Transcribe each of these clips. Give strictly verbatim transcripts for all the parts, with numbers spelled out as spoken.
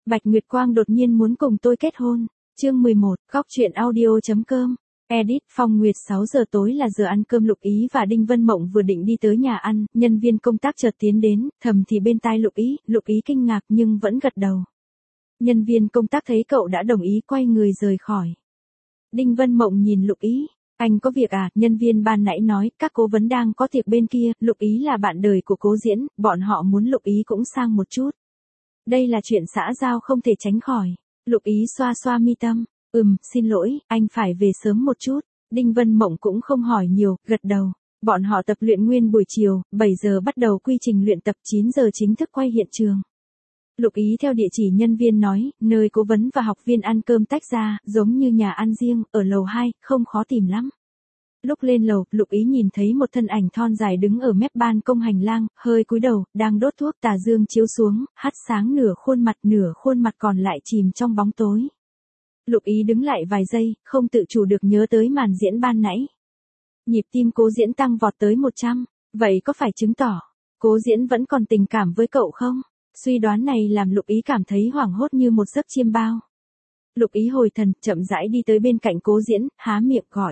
Bạch Nguyệt Quang đột nhiên muốn cùng tôi kết hôn. Chương mười một, góc truyện audio.com. Edit. Phong Nguyệt. Sáu giờ tối là giờ ăn cơm. Lục Ý và Đinh Vân Mộng vừa định đi tới nhà ăn, nhân viên công tác chợt tiến đến, thầm thì bên tai Lục Ý. Lục Ý kinh ngạc nhưng vẫn gật đầu. Nhân viên công tác thấy cậu đã đồng ý quay người rời khỏi. Đinh Vân Mộng nhìn Lục Ý. Anh có việc à? Nhân viên ban nãy nói các cố vấn đang có tiệc bên kia. Lục Ý là bạn đời của Cố Diễn, bọn họ muốn Lục Ý cũng sang một chút. Đây là chuyện xã giao không thể tránh khỏi. Lục Ý xoa xoa mi tâm. Ừm, xin lỗi, anh phải về sớm một chút. Đinh Vân Mộng cũng không hỏi nhiều, gật đầu. Bọn họ tập luyện nguyên buổi chiều, bảy giờ bắt đầu quy trình luyện tập, chín giờ chính thức quay hiện trường. Lục Ý theo địa chỉ nhân viên nói, nơi cố vấn và học viên ăn cơm tách ra, giống như nhà ăn riêng, ở lầu hai, không khó tìm lắm. Lúc lên lầu, Lục Ý nhìn thấy một thân ảnh thon dài đứng ở mép ban công hành lang, hơi cúi đầu, đang đốt thuốc. Tà dương chiếu xuống, hắt sáng nửa khuôn mặt, nửa khuôn mặt còn lại chìm trong bóng tối. Lục Ý đứng lại vài giây, không tự chủ được nhớ tới màn diễn ban nãy. Nhịp tim Cố Diễn tăng vọt tới một trăm, vậy có phải chứng tỏ Cố Diễn vẫn còn tình cảm với cậu không? Suy đoán này làm Lục Ý cảm thấy hoảng hốt như một giấc chiêm bao. Lục Ý hồi thần, chậm rãi đi tới bên cạnh Cố Diễn, há miệng gọi.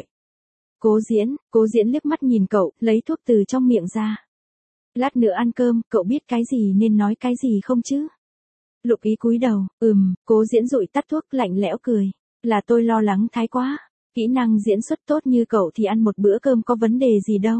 Cố Diễn. Cố Diễn liếc mắt nhìn cậu, lấy thuốc từ trong miệng ra. Lát nữa ăn cơm, cậu biết cái gì nên nói cái gì không chứ? Lục Ý cúi đầu. Ừm. Cố Diễn dụi tắt thuốc, lạnh lẽo cười. Là tôi lo lắng thái quá. Kỹ năng diễn xuất tốt như cậu thì ăn một bữa cơm có vấn đề gì đâu.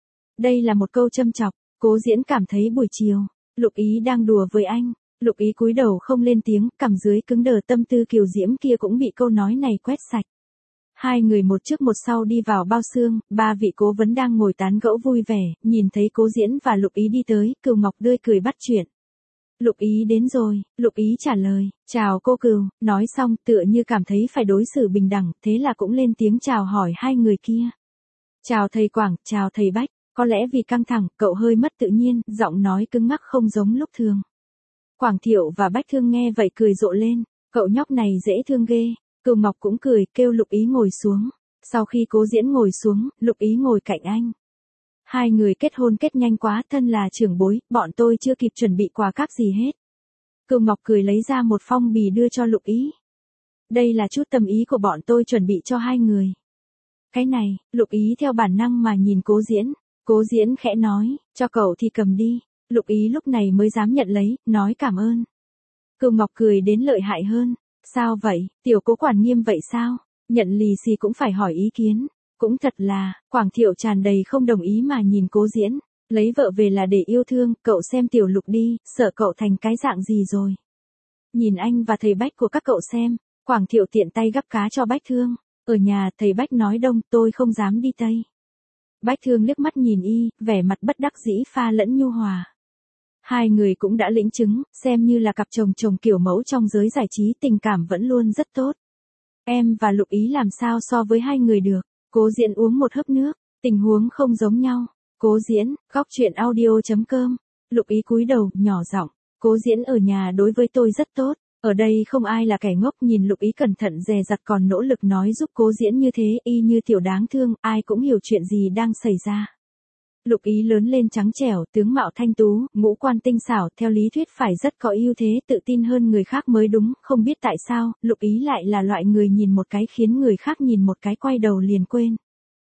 Đây là một câu châm chọc. Cố Diễn cảm thấy buổi chiều Lục Ý đang đùa với anh. Lục Ý cúi đầu không lên tiếng, cằm dưới cứng đờ. Tâm tư kiều diễm kia cũng bị câu nói này quét sạch. Hai người một trước một sau đi vào bao xương, ba vị cố vấn đang ngồi tán gẫu vui vẻ, nhìn thấy Cố Diễn và Lục Ý đi tới, Cừu Ngọc tươi cười bắt chuyện. Lục Ý đến rồi. Lục Ý trả lời, chào cô Cừu. Nói xong tựa như cảm thấy phải đối xử bình đẳng, thế là cũng lên tiếng chào hỏi hai người kia. Chào thầy Quảng, chào thầy Bách. Có lẽ vì căng thẳng, cậu hơi mất tự nhiên, giọng nói cứng ngắc không giống lúc thường. Quảng Thiệu và Bách Thương nghe vậy cười rộ lên, cậu nhóc này dễ thương ghê. Cừu Ngọc cũng cười, kêu Lục Ý ngồi xuống. Sau khi Cố Diễn ngồi xuống, Lục Ý ngồi cạnh anh. Hai người kết hôn kết nhanh quá, thân là trưởng bối, bọn tôi chưa kịp chuẩn bị quà các gì hết. Cừu Ngọc cười lấy ra một phong bì đưa cho Lục Ý. Đây là chút tâm ý của bọn tôi chuẩn bị cho hai người. Cái này, Lục Ý theo bản năng mà nhìn Cố Diễn. Cố Diễn khẽ nói, cho cậu thì cầm đi. Lục Ý lúc này mới dám nhận lấy, nói cảm ơn. Cừu Ngọc cười đến lợi hại hơn. Sao vậy, tiểu Cố quản nghiêm vậy sao? Nhận lì xì cũng phải hỏi ý kiến. Cũng thật là, Quảng Thiệu tràn đầy không đồng ý mà nhìn Cố Diễn. Lấy vợ về là để yêu thương, cậu xem tiểu Lục đi, sợ cậu thành cái dạng gì rồi. Nhìn anh và thầy Bách của các cậu xem. Quảng Thiệu tiện tay gắp cá cho Bách Thương. Ở nhà thầy Bách nói đông, tôi không dám đi Tây. Bách Thương liếc mắt nhìn y, vẻ mặt bất đắc dĩ pha lẫn nhu hòa. Hai người cũng đã lĩnh chứng, xem như là cặp chồng chồng kiểu mẫu trong giới giải trí, tình cảm vẫn luôn rất tốt. Em và Lục Ý làm sao so với hai người được? Cố Diễn uống một hớp nước, tình huống không giống nhau. Cố Diễn. Góc truyện audio.com. Lục Ý cúi đầu, nhỏ giọng. Cố Diễn ở nhà đối với tôi rất tốt. Ở đây không ai là kẻ ngốc. Nhìn Lục Ý cẩn thận dè dặt còn nỗ lực nói giúp Cố Diễn như thế, y như tiểu đáng thương, ai cũng hiểu chuyện gì đang xảy ra. Lục Ý lớn lên trắng trẻo, tướng mạo thanh tú, ngũ quan tinh xảo, theo lý thuyết phải rất có ưu thế, tự tin hơn người khác mới đúng, không biết tại sao, Lục Ý lại là loại người nhìn một cái khiến người khác nhìn một cái quay đầu liền quên.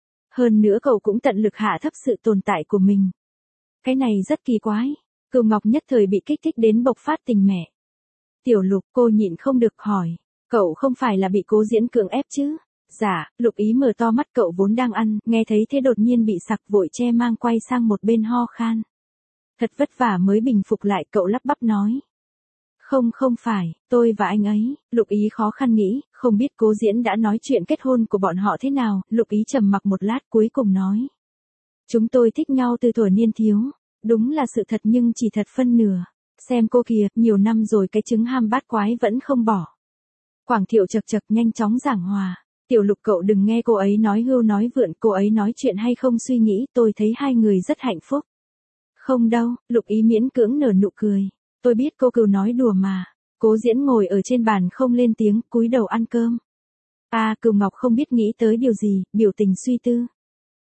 Hơn nữa cậu cũng tận lực hạ thấp sự tồn tại của mình. Cái này rất kỳ quái. Cừu Ngọc nhất thời bị kích thích đến bộc phát tình mẹ. Tiểu Lục, cô nhịn không được hỏi, cậu không phải là bị Cố Diễn cưỡng ép chứ? Dạ. Lục Ý mở to mắt, cậu vốn đang ăn, nghe thấy thế đột nhiên bị sặc, vội che mang quay sang một bên ho khan. Thật vất vả mới bình phục lại, cậu lắp bắp nói. Không không phải, tôi và anh ấy. Lục Ý khó khăn nghĩ, không biết Cố Diễn đã nói chuyện kết hôn của bọn họ thế nào. Lục Ý trầm mặc một lát cuối cùng nói. Chúng tôi thích nhau từ thuở niên thiếu. Đúng là sự thật nhưng chỉ thật phân nửa. Xem cô kìa, nhiều năm rồi cái trứng ham bát quái vẫn không bỏ. Quảng Thiệu chật chật nhanh chóng giảng hòa. Tiểu Lục, cậu đừng nghe cô ấy nói hưu nói vượn, cô ấy nói chuyện hay không suy nghĩ, tôi thấy hai người rất hạnh phúc. Không đâu. Lục Ý miễn cưỡng nở nụ cười. Tôi biết cô Cừu nói đùa mà. Cố Diễn ngồi ở trên bàn không lên tiếng, cúi đầu ăn cơm. À, Cừu Ngọc không biết nghĩ tới điều gì, biểu tình suy tư.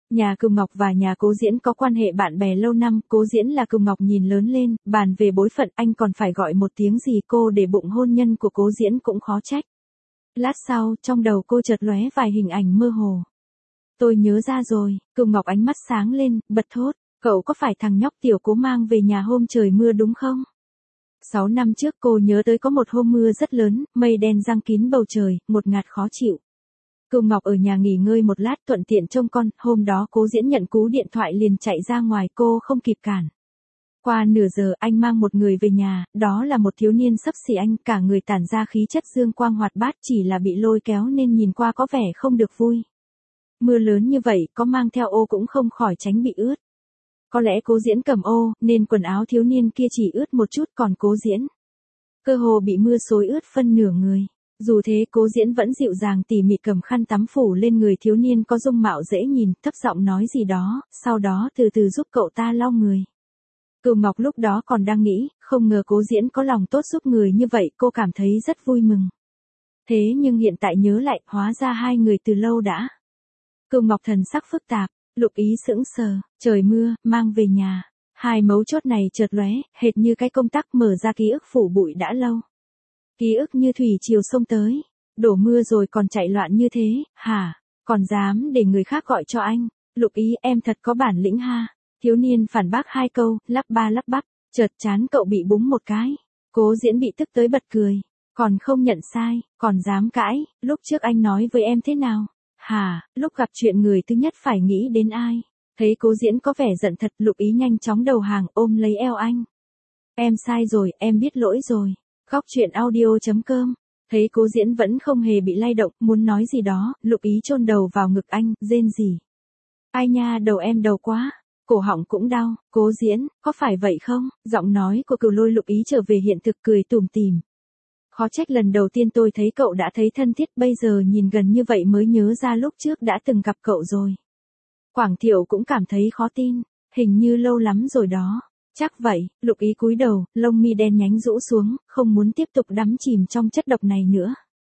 Nhà Cừu Ngọc và nhà Cố Diễn có quan hệ bạn bè lâu năm, Cố Diễn là Cừu Ngọc nhìn lớn lên, bàn về bối phận anh còn phải gọi một tiếng gì cô để bụng hôn nhân của Cố Diễn cũng khó trách. Lát sau, trong đầu cô chợt lóe vài hình ảnh mơ hồ. Tôi nhớ ra rồi, Cừu Ngọc ánh mắt sáng lên, bật thốt, cậu có phải thằng nhóc Tiểu Cố mang về nhà hôm trời mưa đúng không? Sáu năm trước cô nhớ tới có một hôm mưa rất lớn, mây đen giăng kín bầu trời, ngột ngạt khó chịu. Cừu Ngọc ở nhà nghỉ ngơi một lát thuận tiện trông con, hôm đó Cố Diễn nhận cú điện thoại liền chạy ra ngoài, cô không kịp cản. Qua nửa giờ anh mang một người về nhà, đó là một thiếu niên xấp xỉ anh, cả người tản ra khí chất dương quang hoạt bát, chỉ là bị lôi kéo nên nhìn qua có vẻ không được vui. Mưa lớn như vậy, có mang theo ô cũng không khỏi tránh bị ướt. Có lẽ Cố Diễn cầm ô, nên quần áo thiếu niên kia chỉ ướt một chút, còn Cố Diễn cơ hồ bị mưa xối ướt phân nửa người. Dù thế Cố Diễn vẫn dịu dàng tỉ mỉ cầm khăn tắm phủ lên người thiếu niên có dung mạo dễ nhìn, thấp giọng nói gì đó, sau đó từ từ giúp cậu ta lau người. Cừu Ngọc lúc đó còn đang nghĩ, không ngờ Cố Diễn có lòng tốt giúp người như vậy, cô cảm thấy rất vui mừng. Thế nhưng hiện tại nhớ lại, hóa ra hai người từ lâu đã. Cừu Ngọc thần sắc phức tạp, Lục Ý sững sờ, trời mưa, mang về nhà. Hai mấu chốt này chợt lóe, hệt như cái công tắc mở ra ký ức phủ bụi đã lâu. Ký ức như thủy triều sông tới, đổ mưa rồi còn chạy loạn như thế, hả, còn dám để người khác gọi cho anh, Lục Ý em thật có bản lĩnh ha. Thiếu niên phản bác hai câu, lắp ba lắp bắp, chợt chán cậu bị búng một cái. Cố Diễn bị tức tới bật cười, còn không nhận sai, còn dám cãi, lúc trước anh nói với em thế nào? Hả, lúc gặp chuyện người thứ nhất phải nghĩ đến ai? Thấy Cố Diễn có vẻ giận thật, Lục Ý nhanh chóng đầu hàng ôm lấy eo anh. Em sai rồi, em biết lỗi rồi. Góc truyện audio chấm com. Thấy Cố Diễn vẫn không hề bị lay động, muốn nói gì đó, Lục Ý chôn đầu vào ngực anh, rên rỉ. Ai nha, đầu em đầu quá. Cổ họng cũng đau, Cố Diễn, có phải vậy không? Giọng nói của Cừu Lôi Lục Ý trở về hiện thực cười tủm tỉm. Khó trách lần đầu tiên tôi thấy cậu đã thấy thân thiết, bây giờ nhìn gần như vậy mới nhớ ra lúc trước đã từng gặp cậu rồi. Quảng Thiệu cũng cảm thấy khó tin, hình như lâu lắm rồi đó. Chắc vậy, Lục Ý cúi đầu, lông mi đen nhánh rũ xuống, không muốn tiếp tục đắm chìm trong chất độc này nữa.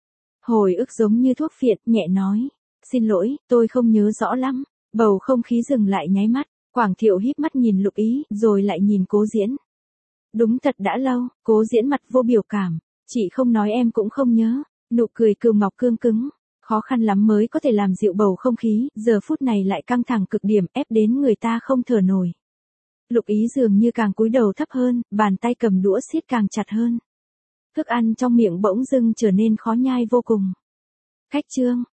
Hồi ức giống như thuốc phiện, nhẹ nói. Xin lỗi, tôi không nhớ rõ lắm. Bầu không khí dừng lại nháy mắt, Quảng Thiệu híp mắt nhìn Lục Ý, rồi lại nhìn Cố Diễn. Đúng thật đã lâu, Cố Diễn mặt vô biểu cảm. Chị không nói em cũng không nhớ. Nụ cười Cừu Ngọc cương cứng. Khó khăn lắm mới có thể làm dịu bầu không khí, giờ phút này lại căng thẳng cực điểm, ép đến người ta không thở nổi. Lục Ý dường như càng cúi đầu thấp hơn, bàn tay cầm đũa siết càng chặt hơn. Thức ăn trong miệng bỗng dưng trở nên khó nhai vô cùng. Khách trương,